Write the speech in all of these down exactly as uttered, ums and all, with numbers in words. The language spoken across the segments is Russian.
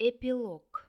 Эпилог.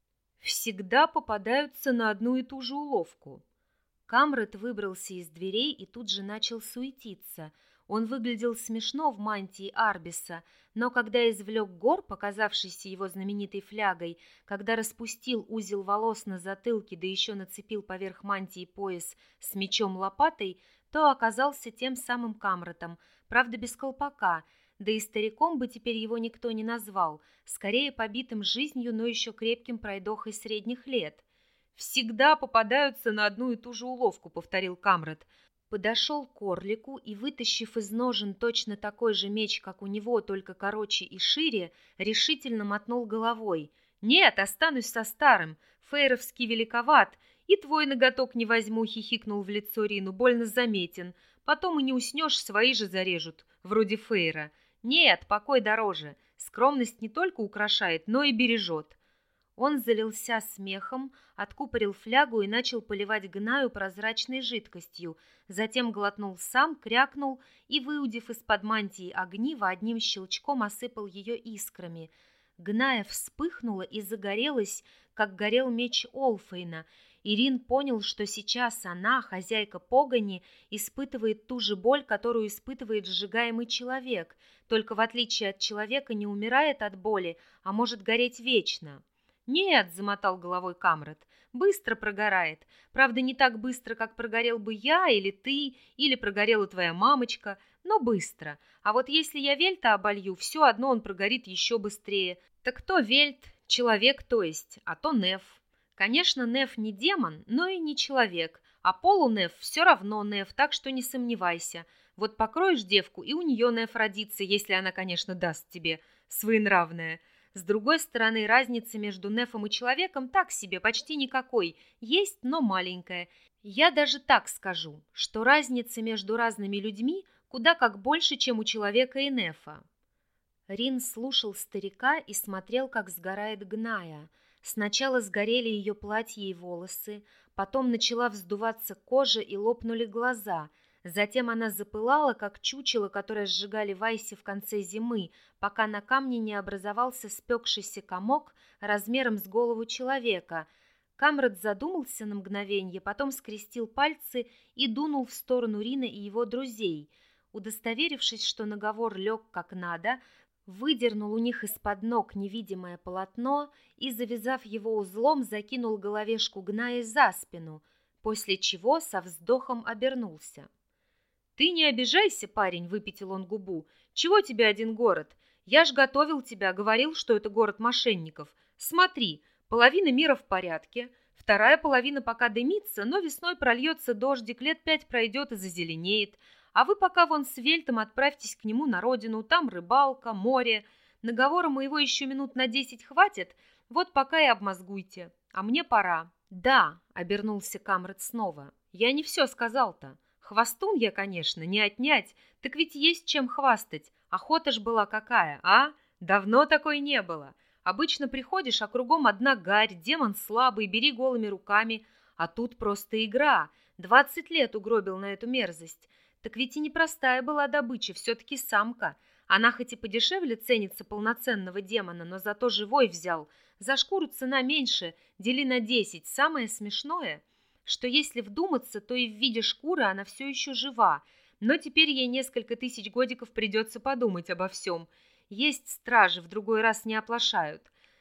Всегда попадаются на одну и ту же уловку. Камрад выбрался из дверей и тут же начал суетиться. Он выглядел смешно в мантии Арбиса, но когда извлек горб, показавшийся его знаменитой флягой, когда распустил узел волос на затылке, да еще нацепил поверх мантии пояс с мечом-лопатой, то оказался тем самым Камрадом, правда без колпака, да и стариком бы теперь его никто не назвал, скорее побитым жизнью, но еще крепким пройдохой средних лет. «Всегда попадаются на одну и ту же уловку», — повторил Камрад. Подошел к орлику и, вытащив из ножен точно такой же меч, как у него, только короче и шире, решительно мотнул головой. «Нет, останусь со старым, фейровский великоват, и твой ноготок не возьму», — хихикнул в лицо Рину, — «больно заметен. Потом и не уснешь, свои же зарежут, вроде Фейра. Нет, покой дороже. Скромность не только украшает, но и бережет». Он залился смехом, откупорил флягу и начал поливать Гнаю прозрачной жидкостью, затем глотнул сам, крякнул и, выудив из-под мантии огниво, одним щелчком осыпал ее искрами. Гная вспыхнула и загорелась, как горел меч Олфейна. Ирин понял, что сейчас она, хозяйка погони, испытывает ту же боль, которую испытывает сжигаемый человек, только в отличие от человека не умирает от боли, а может гореть вечно. «Нет», — замотал головой Камрад, — «быстро прогорает. Правда, не так быстро, как прогорел бы я или ты, или прогорела твоя мамочка, но быстро. А вот если я Вельта оболью, все одно он прогорит еще быстрее. Так кто Вельт? Человек, то есть, а то Неф. Конечно, Неф не демон, но и не человек, а полунеф все равно Неф, так что не сомневайся. Вот покроешь девку, и у нее Неф родится, если она, конечно, даст тебе своенравное». С другой стороны, разница между Нефом и человеком так себе, почти никакой. Есть, но маленькая. Я даже так скажу, что разница между разными людьми куда как больше, чем у человека и Нефа. Рин слушал старика и смотрел, как сгорает Гная. Сначала сгорели ее платье и волосы, потом начала вздуваться кожа и лопнули глаза. Затем она запылала, как чучело, которое сжигали в Айсе в конце зимы, пока на камне не образовался спекшийся комок размером с голову человека. Камрад задумался на мгновенье, потом скрестил пальцы и дунул в сторону Рина и его друзей. Удостоверившись, что наговор лег как надо, выдернул у них из-под ног невидимое полотно и, завязав его узлом, закинул головешку Гная за спину, после чего со вздохом обернулся. «Ты не обижайся, парень», — выпятил он губу. «Чего тебе один город? Я ж готовил тебя, говорил, что это город мошенников. Смотри, половина мира в порядке, вторая половина пока дымится, но весной прольется дождик, лет пять пройдет и зазеленеет. А вы пока вон с Вельтом отправьтесь к нему на родину, там рыбалка, море. Наговора моего еще минут на десять хватит, вот пока и обмозгуйте. А мне пора». «Да», — обернулся Камрад снова, — «я не все сказал-то. Хвастун я, конечно, не отнять, так ведь есть чем хвастать. Охота ж была какая, а? Давно такой не было. Обычно приходишь, а кругом одна гарь, демон слабый, бери голыми руками. А тут просто игра. Двадцать лет угробил на эту мерзость. Так ведь и непростая была добыча, все-таки самка. Она хоть и подешевле ценится полноценного демона, но зато живой взял. За шкуру цена меньше, дели на десять. Самое смешное, что если вдуматься, то и в виде шкуры она все еще жива, но теперь ей несколько тысяч годиков придется подумать обо всем. Есть стражи, в другой раз не оплошают.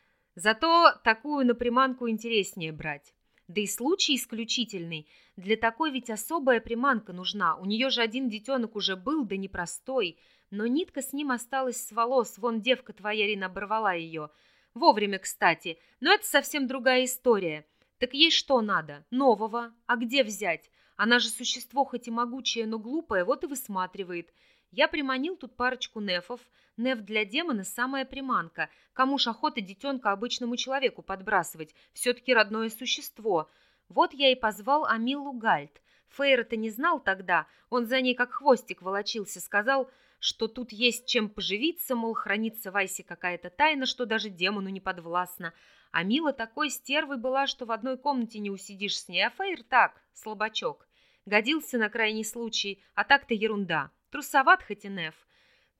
Зато такую на приманку интереснее брать. Да и случай исключительный. Для такой ведь особая приманка нужна. У нее же один детенок уже был, да непростой. Но нитка с ним осталась с волос. Вон девка твоя, Рина, оборвала ее. Вовремя, кстати. Но это совсем другая история. Так ей что надо? Нового. А где взять? Она же существо хоть и могучее, но глупое, вот и высматривает. Я приманил тут парочку нефов. Неф для демона самая приманка. Кому ж охота детенка обычному человеку подбрасывать? Все-таки родное существо. Вот я и позвал Амиллу Гальд. Фейра-то не знал тогда. Он за ней как хвостик волочился. Сказал, что тут есть чем поживиться, мол, хранится в Айсе какая-то тайна, что даже демону не подвластна. А Мила такой стервой была, что в одной комнате не усидишь с ней, а Фейр так, слабачок. Годился на крайний случай, а так-то ерунда. Трусоват хоть и Неф.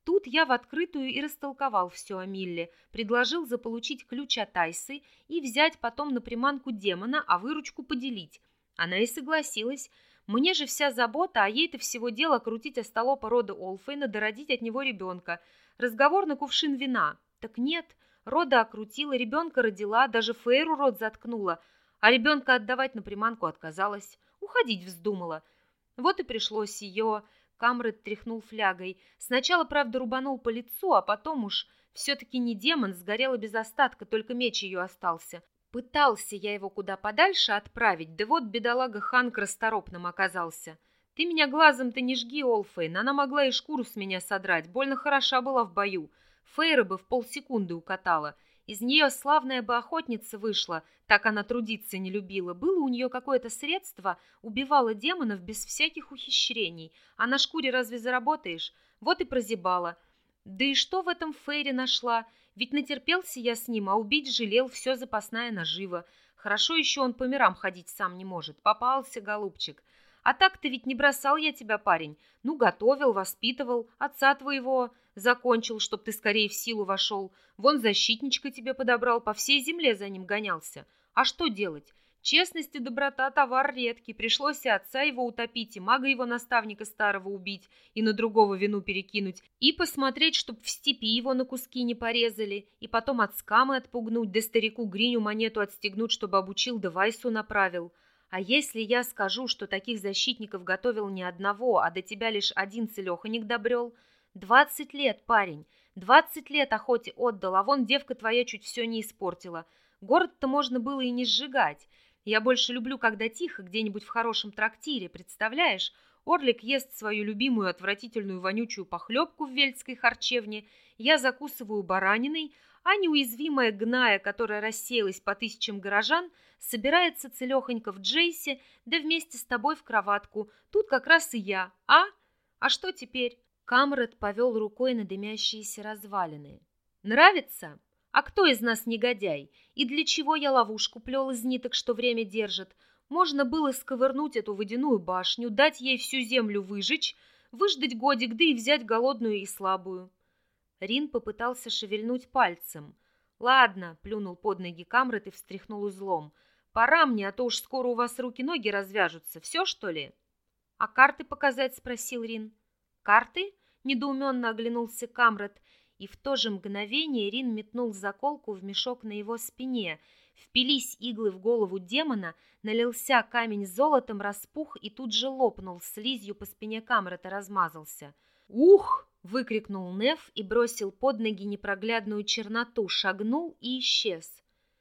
Тут я в открытую и растолковал все о Милле, предложил заполучить ключ от Айсы и взять потом на приманку демона, а выручку поделить. Она и согласилась. Мне же вся забота, а ей-то всего дело крутить остолопа рода Олфейна да родить от него ребенка. Разговор на кувшин вина. Так нет, рода окрутила, ребенка родила, даже Фейру рот заткнула, а ребенка отдавать на приманку отказалась. Уходить вздумала. Вот и пришлось ее... Камрет тряхнул флягой. Сначала, правда, рубанул по лицу, а потом уж все-таки не демон, сгорела без остатка, только меч ее остался. Пытался я его куда подальше отправить, да вот бедолага Ханк расторопным оказался. Ты меня глазом-то не жги, Олфейн, она могла и шкуру с меня содрать, больно хороша была в бою. Фейра бы в полсекунды укатала. Из нее славная бы охотница вышла, так она трудиться не любила. Было у нее какое-то средство, убивала демонов без всяких ухищрений. А на шкуре разве заработаешь? Вот и прозябала. Да и что в этом Фейре нашла? Ведь натерпелся я с ним, а убить жалел, все запасная нажива. Хорошо еще он по мирам ходить сам не может. Попался, голубчик. А так-то ведь не бросал я тебя, парень. Ну, готовил, воспитывал, отца твоего закончил, чтоб ты скорее в силу вошел. Вон защитничка тебе подобрал, по всей земле за ним гонялся. А что делать? Честность и доброта — товар редкий. Пришлось и отца его утопить, и мага его наставника старого убить, и на другого вину перекинуть, и посмотреть, чтоб в степи его на куски не порезали, и потом от скамы отпугнуть, да старику Гриню монету отстегнуть, чтобы обучил, да Вайсу направил. А если я скажу, что таких защитников готовил не одного, а до тебя лишь один целеханик добрел? Двадцать лет, парень, двадцать лет охоте отдал, а вон девка твоя чуть все не испортила. Город-то можно было и не сжигать. Я больше люблю, когда тихо, где-нибудь в хорошем трактире, представляешь? Орлик ест свою любимую отвратительную вонючую похлебку в вельдской харчевне, я закусываю бараниной, а неуязвимая гная, которая рассеялась по тысячам горожан, собирается целехонько в Джейсе, да вместе с тобой в кроватку. Тут как раз и я, а? А что теперь? Камрет повел рукой на дымящиеся развалины. Нравится? А кто из нас негодяй? И для чего я ловушку плел из ниток, что время держит? Можно было сковырнуть эту водяную башню, дать ей всю землю выжечь, выждать годик, да и взять голодную и слабую. Рин попытался шевельнуть пальцем. «Ладно», — плюнул под ноги Камрет и встряхнул узлом. «Пора мне, а то уж скоро у вас руки-ноги развяжутся. Все, что ли?» «А карты показать?» — спросил Рин. «Карты?» — недоуменно оглянулся Камрет, и в то же мгновение Рин метнул заколку в мешок на его спине. Впились иглы в голову демона, налился камень золотом, распух и тут же лопнул, слизью по спине Камрета размазался. «Ух!» — выкрикнул Неф и бросил под ноги непроглядную черноту, шагнул и исчез.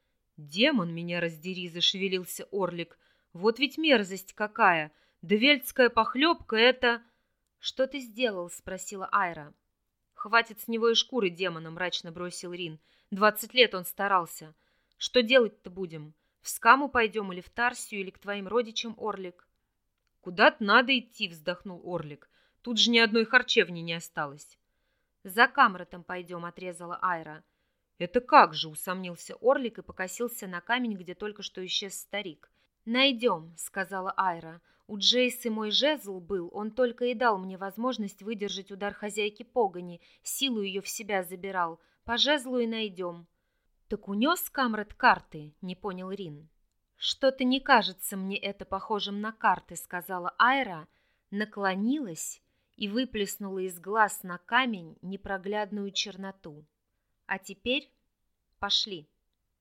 «Демон меня раздери!» — зашевелился Орлик. «Вот ведь мерзость какая! Да вельдская похлебка — это...» «Что ты сделал?» — спросила Айра. «Хватит с него и шкуры демона», — мрачно бросил Рин. «Двадцать лет он старался. Что делать-то будем? В Скаму пойдем или в Тарсию, или к твоим родичам, Орлик?» «Куда-то надо идти», — вздохнул Орлик. «Тут же ни одной харчевни не осталось». «За Камретом пойдем», — отрезала Айра. «Это как же?» — усомнился Орлик и покосился на камень, где только что исчез старик. «Найдем», — сказала Айра. «У Джейсы мой жезл был, он только и дал мне возможность выдержать удар хозяйки погони, силу ее в себя забирал. По жезлу и найдем». «Так унес Камрет карты?» — не понял Рин. «Что-то не кажется мне это похожим на карты», — сказала Айра, наклонилась и выплеснула из глаз на камень непроглядную черноту. «А теперь пошли».